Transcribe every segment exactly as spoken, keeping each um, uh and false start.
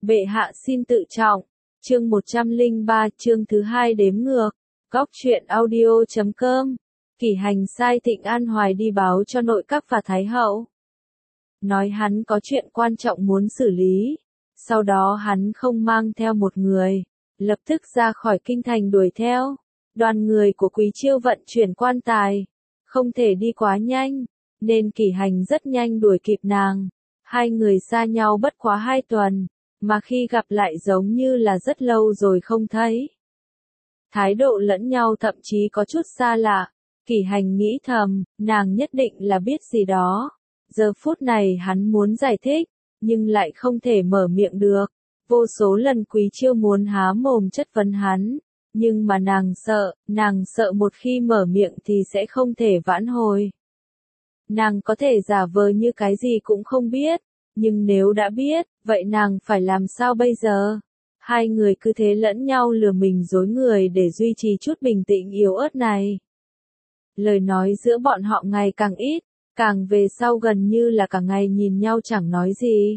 Bệ hạ xin tự trọng. Chương một trăm lẻ ba, chương thứ hai đếm ngược. Góc truyện audio chấm com. Kỷ Hành sai Thịnh An Hoài đi báo cho nội các và Thái hậu. Nói hắn có chuyện quan trọng muốn xử lý. Sau đó hắn không mang theo một người. Lập tức ra khỏi kinh thành đuổi theo. Đoàn người của Quý Chiêu vận chuyển quan tài. Không thể đi quá nhanh. Nên Kỷ Hành rất nhanh đuổi kịp nàng. Hai người xa nhau bất quá hai tuần. Mà khi gặp lại giống như là rất lâu rồi không thấy. Thái độ lẫn nhau thậm chí có chút xa lạ. Kỷ Hành nghĩ thầm, nàng nhất định là biết gì đó. Giờ phút này hắn muốn giải thích, nhưng lại không thể mở miệng được. Vô số lần Quý Chiêu muốn há mồm chất vấn hắn, nhưng mà nàng sợ, nàng sợ một khi mở miệng thì sẽ không thể vãn hồi. Nàng có thể giả vờ như cái gì cũng không biết, nhưng nếu đã biết, vậy nàng phải làm sao bây giờ? Hai người cứ thế lẫn nhau lừa mình dối người để duy trì chút bình tĩnh yếu ớt này. Lời nói giữa bọn họ ngày càng ít, càng về sau gần như là cả ngày nhìn nhau chẳng nói gì.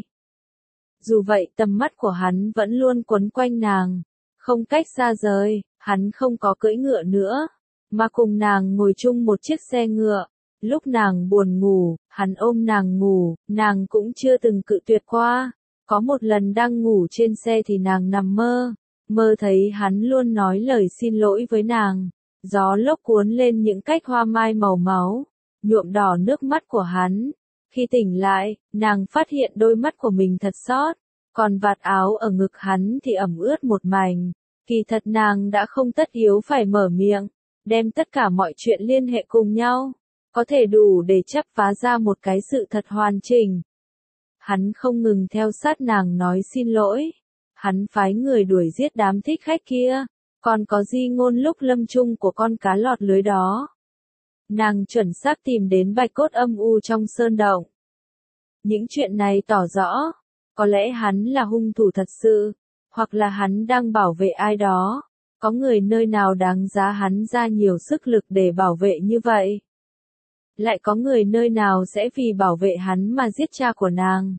Dù vậy tầm mắt của hắn vẫn luôn quấn quanh nàng, không cách xa rời, hắn không có cưỡi ngựa nữa, mà cùng nàng ngồi chung một chiếc xe ngựa. Lúc nàng buồn ngủ, hắn ôm nàng ngủ, nàng cũng chưa từng cự tuyệt qua. Có một lần đang ngủ trên xe thì nàng nằm mơ, mơ thấy hắn luôn nói lời xin lỗi với nàng. Gió lốc cuốn lên những cách hoa mai màu máu, nhuộm đỏ nước mắt của hắn. Khi tỉnh lại, nàng phát hiện đôi mắt của mình thật xót, còn vạt áo ở ngực hắn thì ẩm ướt một mảnh. Kỳ thật nàng đã không tất yếu phải mở miệng, đem tất cả mọi chuyện liên hệ cùng nhau. Có thể đủ để chắp vá ra một cái sự thật hoàn chỉnh. Hắn không ngừng theo sát nàng nói xin lỗi. Hắn phái người đuổi giết đám thích khách kia. Còn có di ngôn lúc lâm chung của con cá lọt lưới đó. Nàng chuẩn xác tìm đến bạch cốt âm u trong sơn động. Những chuyện này tỏ rõ, có lẽ hắn là hung thủ thật sự, hoặc là hắn đang bảo vệ ai đó. Có người nơi nào đáng giá hắn ra nhiều sức lực để bảo vệ như vậy. Lại có người nơi nào sẽ vì bảo vệ hắn mà giết cha của nàng.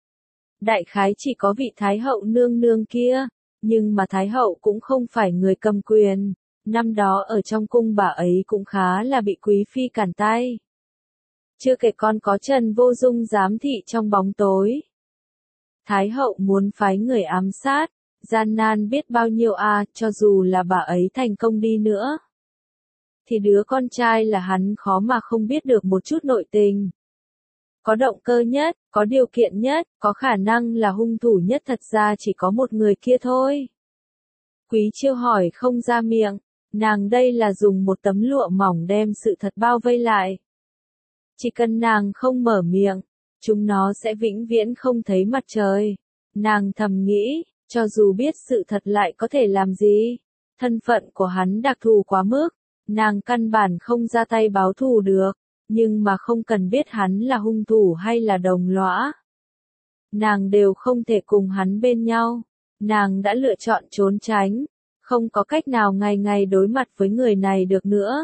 Đại khái chỉ có vị Thái hậu nương nương kia, nhưng mà Thái hậu cũng không phải người cầm quyền, năm đó ở trong cung bà ấy cũng khá là bị quý phi cản tay. Chưa kể còn có Trần Vô Dung giám thị trong bóng tối. Thái hậu muốn phái người ám sát, gian nan biết bao nhiêu à, cho dù là bà ấy thành công đi nữa. Thì đứa con trai là hắn khó mà không biết được một chút nội tình. Có động cơ nhất, có điều kiện nhất, có khả năng là hung thủ nhất thật ra chỉ có một người kia thôi. Quý Chiêu hỏi không ra miệng, nàng đây là dùng một tấm lụa mỏng đem sự thật bao vây lại. Chỉ cần nàng không mở miệng, chúng nó sẽ vĩnh viễn không thấy mặt trời. Nàng thầm nghĩ, cho dù biết sự thật lại có thể làm gì, thân phận của hắn đặc thù quá mức. Nàng căn bản không ra tay báo thù được, nhưng mà không cần biết hắn là hung thủ hay là đồng lõa. Nàng đều không thể cùng hắn bên nhau, nàng đã lựa chọn trốn tránh, không có cách nào ngày ngày đối mặt với người này được nữa.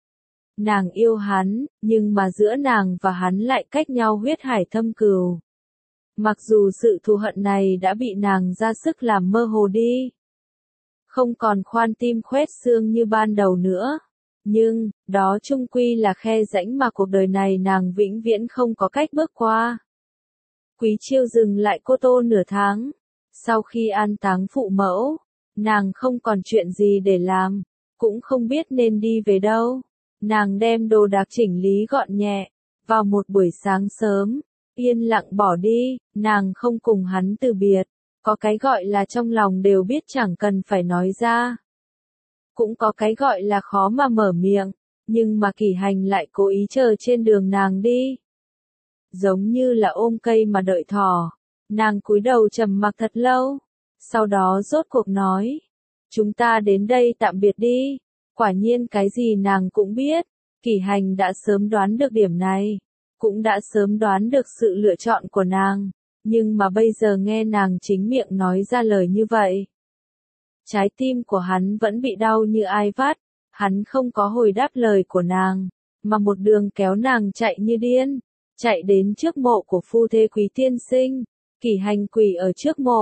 Nàng yêu hắn, nhưng mà giữa nàng và hắn lại cách nhau huyết hải thâm cừu. Mặc dù sự thù hận này đã bị nàng ra sức làm mơ hồ đi. Không còn khoan tim khoét xương như ban đầu nữa. Nhưng, đó chung quy là khe rãnh mà cuộc đời này nàng vĩnh viễn không có cách bước qua. Quý Chiêu dừng lại Cô Tô nửa tháng. Sau khi an táng phụ mẫu, nàng không còn chuyện gì để làm, cũng không biết nên đi về đâu. Nàng đem đồ đạc chỉnh lý gọn nhẹ, vào một buổi sáng sớm, yên lặng bỏ đi, nàng không cùng hắn từ biệt. Có cái gọi là trong lòng đều biết chẳng cần phải nói ra. Cũng có cái gọi là khó mà mở miệng, nhưng mà Kỷ Hành lại cố ý chờ trên đường nàng đi. Giống như là ôm cây mà đợi thỏ, nàng cúi đầu trầm mặc thật lâu, sau đó rốt cuộc nói, chúng ta đến đây tạm biệt đi. Quả nhiên cái gì nàng cũng biết, Kỷ Hành đã sớm đoán được điểm này, cũng đã sớm đoán được sự lựa chọn của nàng, nhưng mà bây giờ nghe nàng chính miệng nói ra lời như vậy. Trái tim của hắn vẫn bị đau như ai vắt, hắn không có hồi đáp lời của nàng, mà một đường kéo nàng chạy như điên, chạy đến trước mộ của phu thê Quý tiên sinh. Kỷ Hành quỳ ở trước mộ,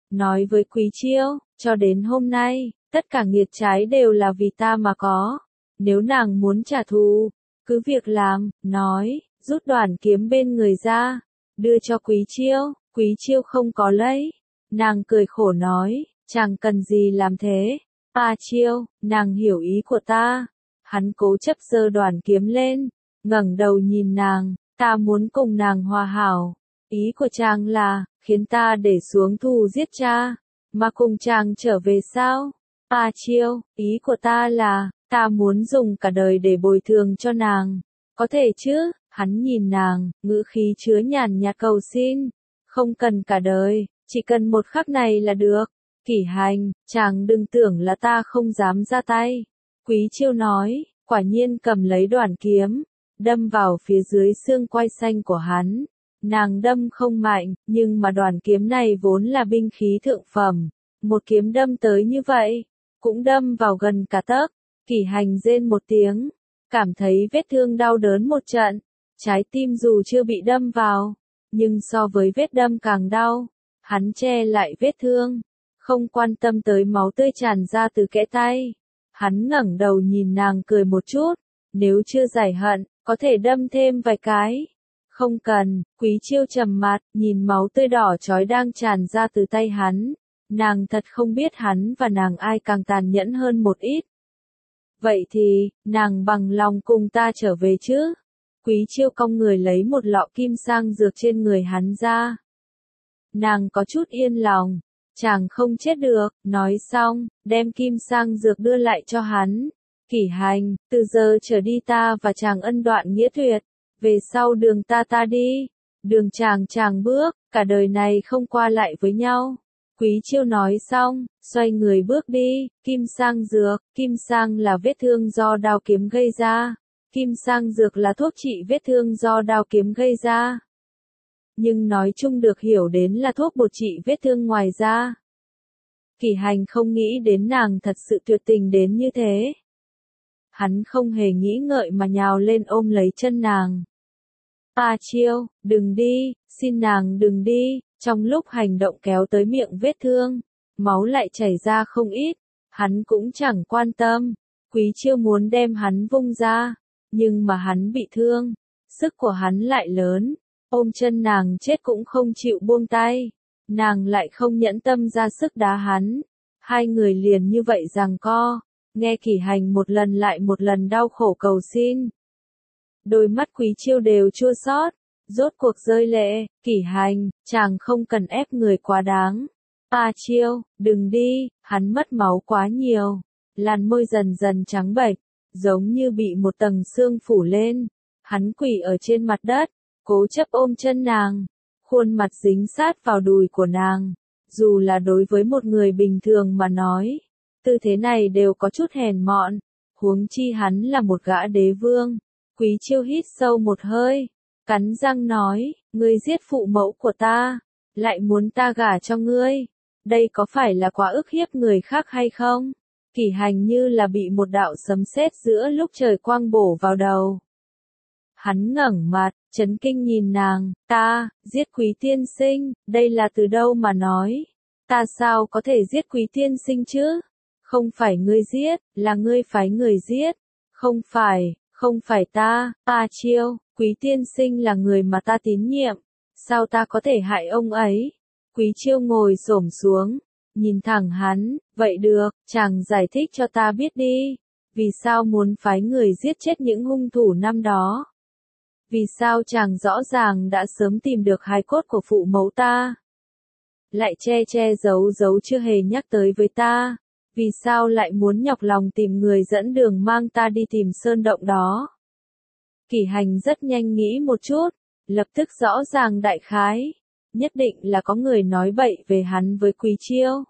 nói với Quý Chiêu, cho đến hôm nay, tất cả nghiệt trái đều là vì ta mà có. Nếu nàng muốn trả thù, cứ việc làm, nói, rút đoàn kiếm bên người ra, đưa cho Quý Chiêu. Quý Chiêu không có lấy. Nàng cười khổ nói, chẳng cần gì làm thế. A Chiêu, nàng hiểu ý của ta. Hắn cố chấp giơ đoàn kiếm lên, ngẩng đầu nhìn nàng, ta muốn cùng nàng hòa hảo. Ý của chàng là, khiến ta để xuống thù giết cha, mà cùng chàng trở về sao? A Chiêu, ý của ta là, ta muốn dùng cả đời để bồi thường cho nàng. Có thể chứ? Hắn nhìn nàng, ngữ khí chứa nhàn nhạt cầu xin. Không cần cả đời, chỉ cần một khắc này là được. Kỷ Hành, chàng đừng tưởng là ta không dám ra tay. Quý Chiêu nói, quả nhiên cầm lấy đoàn kiếm, đâm vào phía dưới xương quai xanh của hắn. Nàng đâm không mạnh, nhưng mà đoàn kiếm này vốn là binh khí thượng phẩm. Một kiếm đâm tới như vậy, cũng đâm vào gần cả tấc. Kỷ Hành rên một tiếng, cảm thấy vết thương đau đớn một trận. Trái tim dù chưa bị đâm vào, nhưng so với vết đâm càng đau. Hắn che lại vết thương, không quan tâm tới máu tươi tràn ra từ kẽ tay. Hắn ngẩng đầu nhìn nàng cười một chút, nếu chưa giải hận, có thể đâm thêm vài cái. Không cần. Quý Chiêu trầm mặt, nhìn máu tươi đỏ chói đang tràn ra từ tay hắn. Nàng thật không biết hắn và nàng ai càng tàn nhẫn hơn một ít. Vậy thì, nàng bằng lòng cùng ta trở về chứ? Quý Chiêu cong người lấy một lọ kim sang dược trên người hắn ra. Nàng có chút yên lòng, chàng không chết được, nói xong, đem kim sang dược đưa lại cho hắn. Kỷ Hành, từ giờ trở đi ta và chàng ân đoạn nghĩa tuyệt, về sau đường ta ta đi, đường chàng chàng bước, cả đời này không qua lại với nhau. Quý Chiêu nói xong, xoay người bước đi. Kim sang dược, kim sang là vết thương do đao kiếm gây ra. Kim sang dược là thuốc trị vết thương do đao kiếm gây ra. Nhưng nói chung được hiểu đến là thuốc bột trị vết thương ngoài da. Kỷ Hành không nghĩ đến nàng thật sự tuyệt tình đến như thế. Hắn không hề nghĩ ngợi mà nhào lên ôm lấy chân nàng. A Chiêu, đừng đi, xin nàng đừng đi. Trong lúc hành động kéo tới miệng vết thương, máu lại chảy ra không ít. Hắn cũng chẳng quan tâm. Quý Chiêu muốn đem hắn vung ra, nhưng mà hắn bị thương, sức của hắn lại lớn, ôm chân nàng chết cũng không chịu buông tay. Nàng lại không nhẫn tâm ra sức đá hắn. Hai người liền như vậy giằng co, nghe Kỷ Hành một lần lại một lần đau khổ cầu xin. Đôi mắt Quý Chiêu đều chua xót, rốt cuộc rơi lệ. Kỷ Hành, chàng không cần ép người quá đáng. A Chiêu, đừng đi, hắn mất máu quá nhiều. Làn môi dần dần trắng bệch, giống như bị một tầng sương phủ lên. Hắn quỳ ở trên mặt đất, cố chấp ôm chân nàng, khuôn mặt dính sát vào đùi của nàng. Dù là đối với một người bình thường mà nói, tư thế này đều có chút hèn mọn, huống chi hắn là một gã đế vương. Quý Chiêu hít sâu một hơi, cắn răng nói, ngươi giết phụ mẫu của ta, lại muốn ta gả cho ngươi. Đây có phải là quá ức hiếp người khác hay không? Kỷ Hành như là bị một đạo sấm sét giữa lúc trời quang bổ vào đầu. Hắn ngẩng mặt, chấn kinh nhìn nàng, ta, giết Quý tiên sinh, đây là từ đâu mà nói? Ta sao có thể giết Quý tiên sinh chứ? Không phải ngươi giết, là ngươi phái người giết. Không phải, không phải ta. A Chiêu, Quý tiên sinh là người mà ta tín nhiệm, sao ta có thể hại ông ấy? Quý Chiêu ngồi xổm xuống, nhìn thẳng hắn, vậy được, chàng giải thích cho ta biết đi, vì sao muốn phái người giết chết những hung thủ năm đó? Vì sao chàng rõ ràng đã sớm tìm được hài cốt của phụ mẫu ta, lại che che giấu giấu chưa hề nhắc tới với ta? Vì sao lại muốn nhọc lòng tìm người dẫn đường mang ta đi tìm sơn động đó? Kỷ Hành rất nhanh nghĩ một chút, lập tức rõ ràng đại khái, nhất định là có người nói bậy về hắn với Quý Chiêu.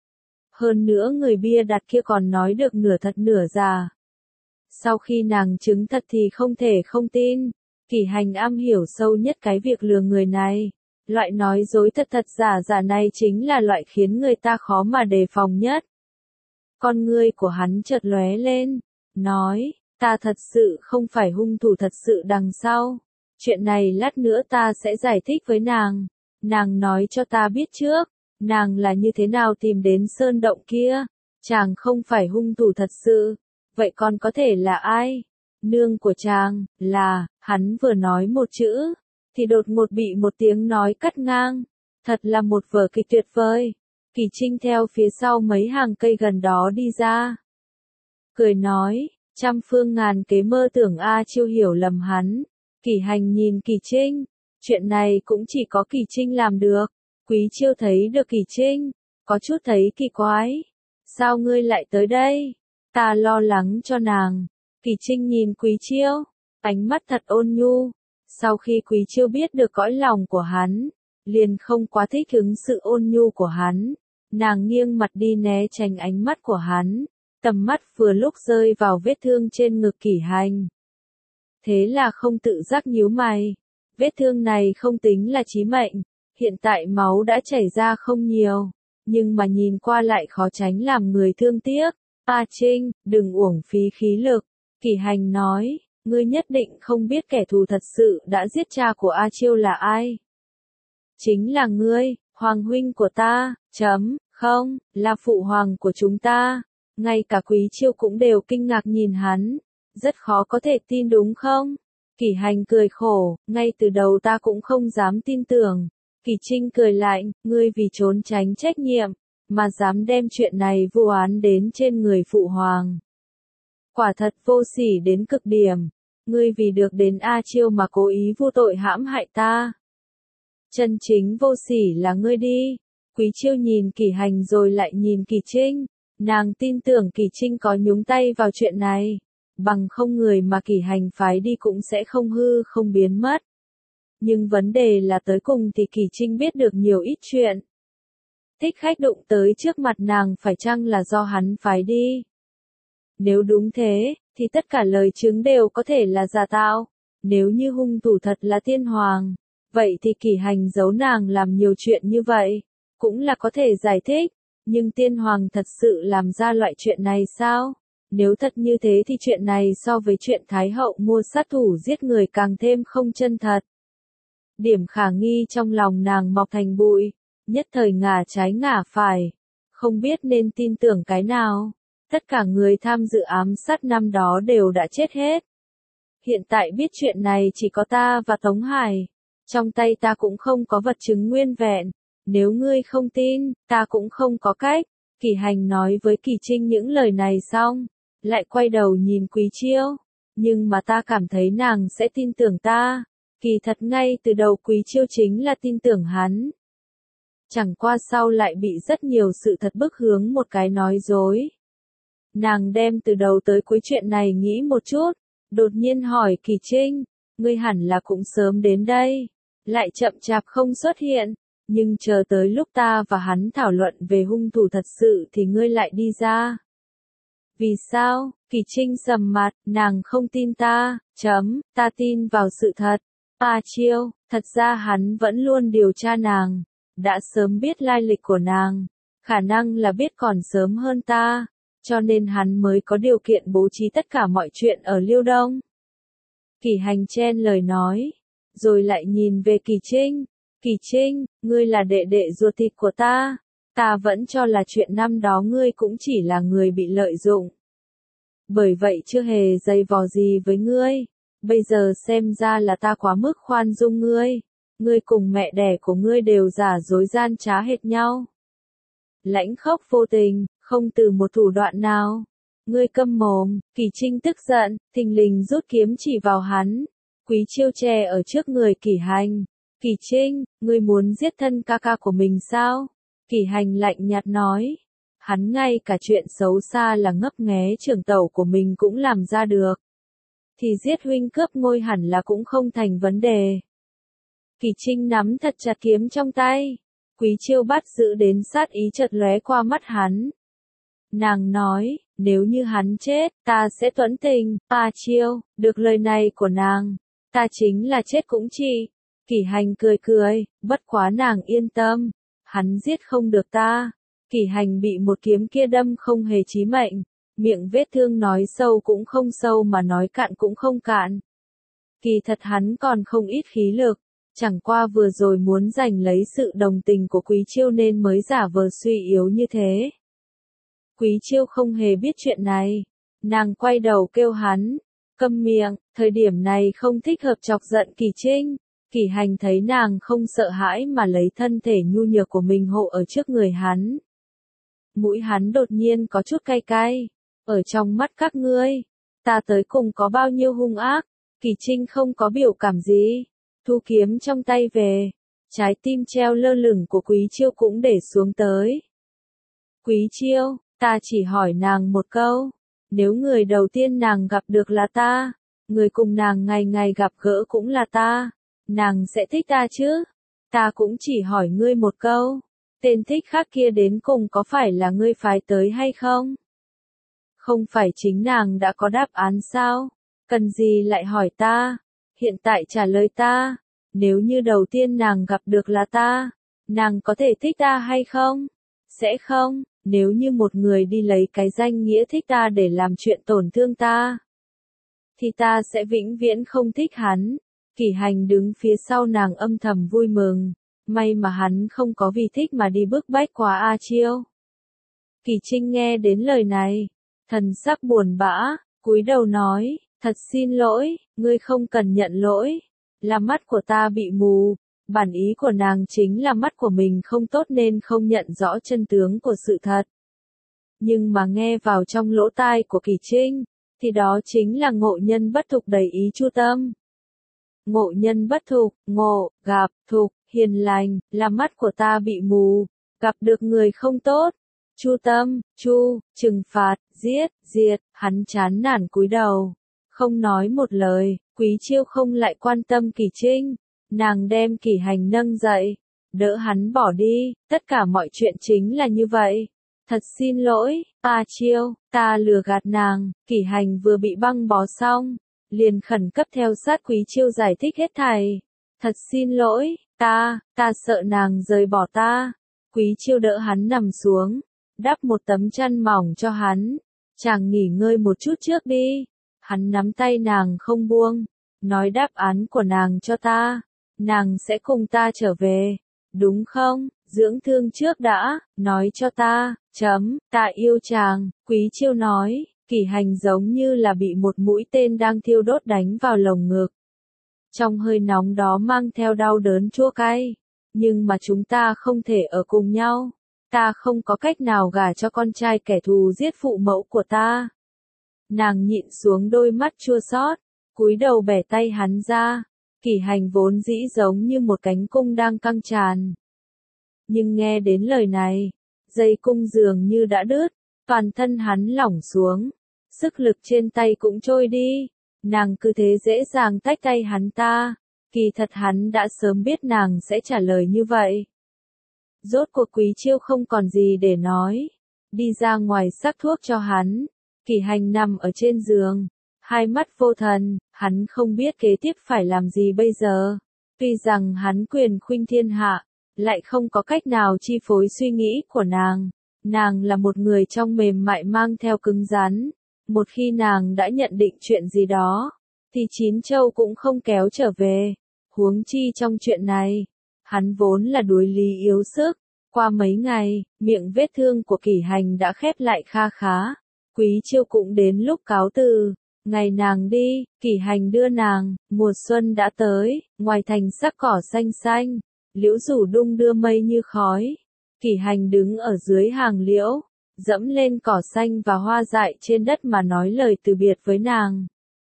Hơn nữa người bia đặt kia còn nói được nửa thật nửa giả. Sau khi nàng chứng thật thì không thể không tin. Kỷ Hành am hiểu sâu nhất cái việc lừa người này. Loại nói dối thật thật giả giả này chính là loại khiến người ta khó mà đề phòng nhất. Con ngươi của hắn chợt lóe lên, nói, ta thật sự không phải hung thủ thật sự đằng sau. Chuyện này lát nữa ta sẽ giải thích với nàng. Nàng nói cho ta biết trước, Nàng là như thế nào tìm đến sơn động kia? Chàng không phải hung thủ thật sự. Vậy còn có thể là ai? Nương của chàng, là, hắn vừa nói một chữ, thì đột ngột bị một tiếng nói cắt ngang. Thật là một vở kịch tuyệt vời. Kỳ Trinh theo phía sau mấy hàng cây gần đó đi ra. Cười nói, trăm phương ngàn kế mơ tưởng A Chiêu hiểu lầm hắn. Kỳ Hành nhìn Kỳ Trinh, chuyện này cũng chỉ có Kỳ Trinh làm được. Quý Chiêu thấy được Kỳ Trinh, có chút thấy kỳ quái. Sao ngươi lại tới đây? Ta lo lắng cho nàng. Kỳ Trinh nhìn Quý Chiêu, ánh mắt thật ôn nhu. Sau khi Quý Chiêu biết được cõi lòng của hắn, liền không quá thích hứng sự ôn nhu của hắn. Nàng nghiêng mặt đi né tránh ánh mắt của hắn, tầm mắt vừa lúc rơi vào vết thương trên ngực Kỷ Hành. Thế là không tự giác nhíu mày. Vết thương này không tính là chí mệnh, hiện tại máu đã chảy ra không nhiều, nhưng mà nhìn qua lại khó tránh làm người thương tiếc. A Trinh, đừng uổng phí khí lực. Kỷ Hành nói, ngươi nhất định không biết kẻ thù thật sự đã giết cha của A Chiêu là ai. Chính là ngươi, hoàng huynh của ta, chấm, không, là phụ hoàng của chúng ta. Ngay cả Quý Chiêu cũng đều kinh ngạc nhìn hắn, rất khó có thể tin đúng không? Kỷ Hành cười khổ, ngay từ đầu ta cũng không dám tin tưởng. Kỳ Trinh cười lạnh, ngươi vì trốn tránh trách nhiệm, mà dám đem chuyện này vu oán đến trên người phụ hoàng. Quả thật vô sỉ đến cực điểm, ngươi vì được đến A Chiêu mà cố ý vu tội hãm hại ta. Chân chính vô sỉ là ngươi đi. Quý Chiêu nhìn Kỷ Hành rồi lại nhìn Kỳ Trinh, nàng tin tưởng Kỳ Trinh có nhúng tay vào chuyện này, bằng không người mà Kỷ Hành phái đi cũng sẽ không hư không biến mất. Nhưng vấn đề là tới cùng thì Kỳ Trinh biết được nhiều ít chuyện. Thích khách đụng tới trước mặt nàng phải chăng là do hắn phái đi? Nếu đúng thế, thì tất cả lời chứng đều có thể là giả tạo. Nếu như hung thủ thật là tiên hoàng, vậy thì Kỷ Hành giấu nàng làm nhiều chuyện như vậy, cũng là có thể giải thích. Nhưng tiên hoàng thật sự làm ra loại chuyện này sao? Nếu thật như thế thì chuyện này so với chuyện Thái hậu mua sát thủ giết người càng thêm không chân thật. Điểm khả nghi trong lòng nàng mọc thành bụi, nhất thời ngả trái ngả phải, không biết nên tin tưởng cái nào. Tất cả người tham dự ám sát năm đó đều đã chết hết. Hiện tại biết chuyện này chỉ có ta và Tống Hải. Trong tay ta cũng không có vật chứng nguyên vẹn. Nếu ngươi không tin, ta cũng không có cách. Kỷ Hành nói với Kỳ Trinh những lời này xong, lại quay đầu nhìn Quý Chiêu. Nhưng mà ta cảm thấy nàng sẽ tin tưởng ta. Kỳ thật ngay từ đầu Quý Chiêu chính là tin tưởng hắn. Chẳng qua sau lại bị rất nhiều sự thật bức hướng một cái nói dối. Nàng đem từ đầu tới cuối chuyện này nghĩ một chút, đột nhiên hỏi Kỳ Trinh, ngươi hẳn là cũng sớm đến đây, lại chậm chạp không xuất hiện, nhưng chờ tới lúc ta và hắn thảo luận về hung thủ thật sự thì ngươi lại đi ra. Vì sao? Kỳ Trinh sầm mặt, nàng không tin ta, chấm, ta tin vào sự thật. A Chiêu, thật ra hắn vẫn luôn điều tra nàng, đã sớm biết lai lịch của nàng, khả năng là biết còn sớm hơn ta, cho nên hắn mới có điều kiện bố trí tất cả mọi chuyện ở Liêu Đông. Kỷ Hành chen lời nói, rồi lại nhìn về Kỳ Trinh. Kỳ Trinh, ngươi là đệ đệ ruột thịt của ta, ta vẫn cho là chuyện năm đó ngươi cũng chỉ là người bị lợi dụng. Bởi vậy chưa hề dây vò gì với ngươi, bây giờ xem ra là ta quá mức khoan dung ngươi, ngươi cùng mẹ đẻ của ngươi đều giả dối gian trá hệt nhau. Lãnh khốc vô tình, không từ một thủ đoạn nào. Ngươi câm mồm. Kỳ Trinh tức giận, thình lình rút kiếm chỉ vào hắn. Quý Chiêu che ở trước người Kỷ Hành. Kỳ Trinh, ngươi muốn giết thân ca ca của mình sao? Kỷ Hành lạnh nhạt nói. Hắn ngay cả chuyện xấu xa là ngấp nghé trưởng tẩu của mình cũng làm ra được. Thì giết huynh cướp ngôi hẳn là cũng không thành vấn đề. Kỳ Trinh nắm thật chặt kiếm trong tay. Quý Chiêu bắt giữ đến sát ý chợt lóe qua mắt hắn. Nàng nói, nếu như hắn chết, ta sẽ tuẫn tình. A Chiêu, được lời này của nàng, ta chính là chết cũng chi. Kỷ Hành cười cười, bất quá nàng yên tâm, hắn giết không được ta. Kỷ Hành bị một kiếm kia đâm không hề chí mệnh, miệng vết thương nói sâu cũng không sâu mà nói cạn cũng không cạn. Kỳ thật hắn còn không ít khí lực, Chẳng qua vừa rồi muốn giành lấy sự đồng tình của Quý Chiêu nên mới giả vờ suy yếu như thế. Quý Chiêu không hề biết chuyện này. Nàng quay đầu kêu hắn, câm miệng, thời điểm này không thích hợp chọc giận Kỳ Trinh. Kỷ Hành thấy nàng không sợ hãi mà lấy thân thể nhu nhược của mình hộ ở trước người hắn. Mũi hắn đột nhiên có chút cay cay. Ở trong mắt các ngươi, ta tới cùng có bao nhiêu hung ác? Kỳ Trinh không có biểu cảm gì. Thu kiếm trong tay về. Trái tim treo lơ lửng của Quý Chiêu cũng để xuống tới. Quý Chiêu, ta chỉ hỏi nàng một câu. Nếu người đầu tiên nàng gặp được là ta, người cùng nàng ngày ngày gặp gỡ cũng là ta, nàng sẽ thích ta chứ? Ta cũng chỉ hỏi ngươi một câu. Tên thích khác kia đến cùng có phải là ngươi phái tới hay không? Không phải chính nàng đã có đáp án sao? Cần gì lại hỏi ta? Hiện tại trả lời ta. Nếu như đầu tiên nàng gặp được là ta, nàng có thể thích ta hay không? Sẽ không. Nếu như một người đi lấy cái danh nghĩa thích ta để làm chuyện tổn thương ta, thì ta sẽ vĩnh viễn không thích hắn. Kỷ Hành đứng phía sau nàng âm thầm vui mừng. May mà hắn không có vì thích mà đi bức bách quá A Chiêu. Kỳ Trinh nghe đến lời này, thần sắc buồn bã, cúi đầu nói, thật xin lỗi, ngươi không cần nhận lỗi, là mắt của ta bị mù. Bản ý của nàng chính là mắt của mình không tốt nên không nhận rõ chân tướng của sự thật. Nhưng mà nghe vào trong lỗ tai của Kỳ Trinh, thì đó chính là ngộ nhân bất thục đầy ý chu tâm. Ngộ nhân bất thục, ngộ, gặp, thục, hiền lành, là mắt của ta bị mù, gặp được người không tốt. Chu tâm, chu, trừng phạt, giết, diệt, hắn chán nản cúi đầu, không nói một lời. Quý Chiêu không lại quan tâm Kỳ Trinh. Nàng đem Kỷ Hành nâng dậy, đỡ hắn bỏ đi, tất cả mọi chuyện chính là như vậy. Thật xin lỗi, A Chiêu, ta lừa gạt nàng. Kỷ Hành vừa bị băng bó xong, liền khẩn cấp theo sát Quý Chiêu giải thích hết thảy. Thật xin lỗi, ta, ta sợ nàng rời bỏ ta. Quý Chiêu đỡ hắn nằm xuống, đắp một tấm chăn mỏng cho hắn. Chàng nghỉ ngơi một chút trước đi. Hắn nắm tay nàng không buông, nói đáp án của nàng cho ta. Nàng sẽ cùng ta trở về, đúng không? Dưỡng thương trước đã, nói cho ta, chấm, ta yêu chàng. Quý Chiêu nói. Kỷ Hành giống như là bị một mũi tên đang thiêu đốt đánh vào lồng ngực. Trong hơi nóng đó mang theo đau đớn chua cay. Nhưng mà chúng ta không thể ở cùng nhau. Ta không có cách nào gả cho con trai kẻ thù giết phụ mẫu của ta. Nàng nhịn xuống đôi mắt chua xót, cúi đầu bẻ tay hắn ra. Kỷ Hành vốn dĩ giống như một cánh cung đang căng tràn. Nhưng nghe đến lời này, dây cung dường như đã đứt, toàn thân hắn lỏng xuống, sức lực trên tay cũng trôi đi. Nàng cứ thế dễ dàng tách tay hắn ta, kỳ thật hắn đã sớm biết nàng sẽ trả lời như vậy. Rốt cuộc Quý Chiêu không còn gì để nói, đi ra ngoài sắc thuốc cho hắn. Kỷ Hành nằm ở trên giường, hai mắt vô thần, hắn không biết kế tiếp phải làm gì bây giờ. Tuy rằng hắn quyền khuynh thiên hạ, lại không có cách nào chi phối suy nghĩ của nàng. Nàng là một người trong mềm mại mang theo cứng rắn. Một khi nàng đã nhận định chuyện gì đó, thì chín châu cũng không kéo trở về. Huống chi trong chuyện này, hắn vốn là đuối lý yếu sức. Qua mấy ngày, miệng vết thương của Kỷ Hành đã khép lại kha khá. Quý Chiêu cũng đến lúc cáo từ. Ngày nàng đi, Kỷ Hành đưa nàng. Mùa xuân đã tới, ngoài thành sắc cỏ xanh xanh, liễu rủ đung đưa mây như khói. Kỷ Hành đứng ở dưới hàng liễu, dẫm lên cỏ xanh và hoa dại trên đất mà nói lời từ biệt với nàng.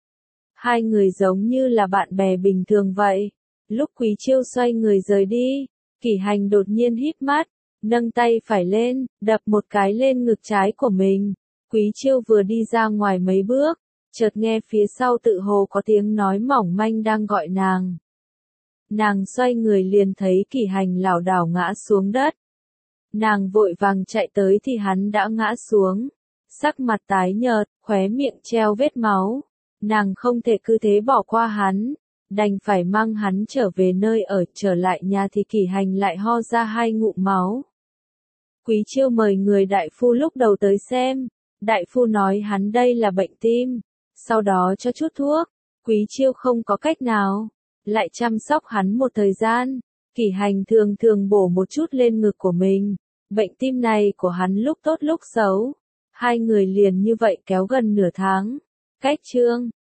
Hai người giống như là bạn bè bình thường vậy. Lúc Quý Chiêu xoay người rời đi, Kỷ Hành đột nhiên híp mắt, nâng tay phải lên, đập một cái lên ngực trái của mình. Quý Chiêu vừa đi ra ngoài mấy bước, chợt nghe phía sau tự hồ có tiếng nói mỏng manh đang gọi nàng. Nàng xoay người liền thấy Kỷ Hành lảo đảo ngã xuống đất. Nàng vội vàng chạy tới thì hắn đã ngã xuống, sắc mặt tái nhợt, khóe miệng treo vết máu. Nàng không thể cứ thế bỏ qua hắn, đành phải mang hắn trở về nơi ở. Trở lại nhà thì Kỷ Hành lại ho ra hai ngụm máu. Quý Chiêu mời người đại phu lúc đầu tới xem. Đại phu nói hắn đây là bệnh tim, sau đó cho chút thuốc. Quý Chiêu không có cách nào, lại chăm sóc hắn một thời gian. Kỷ Hành thường thường bổ một chút lên ngực của mình. Bệnh tim này của hắn lúc tốt lúc xấu. Hai người liền như vậy kéo gần nửa tháng. Cách chương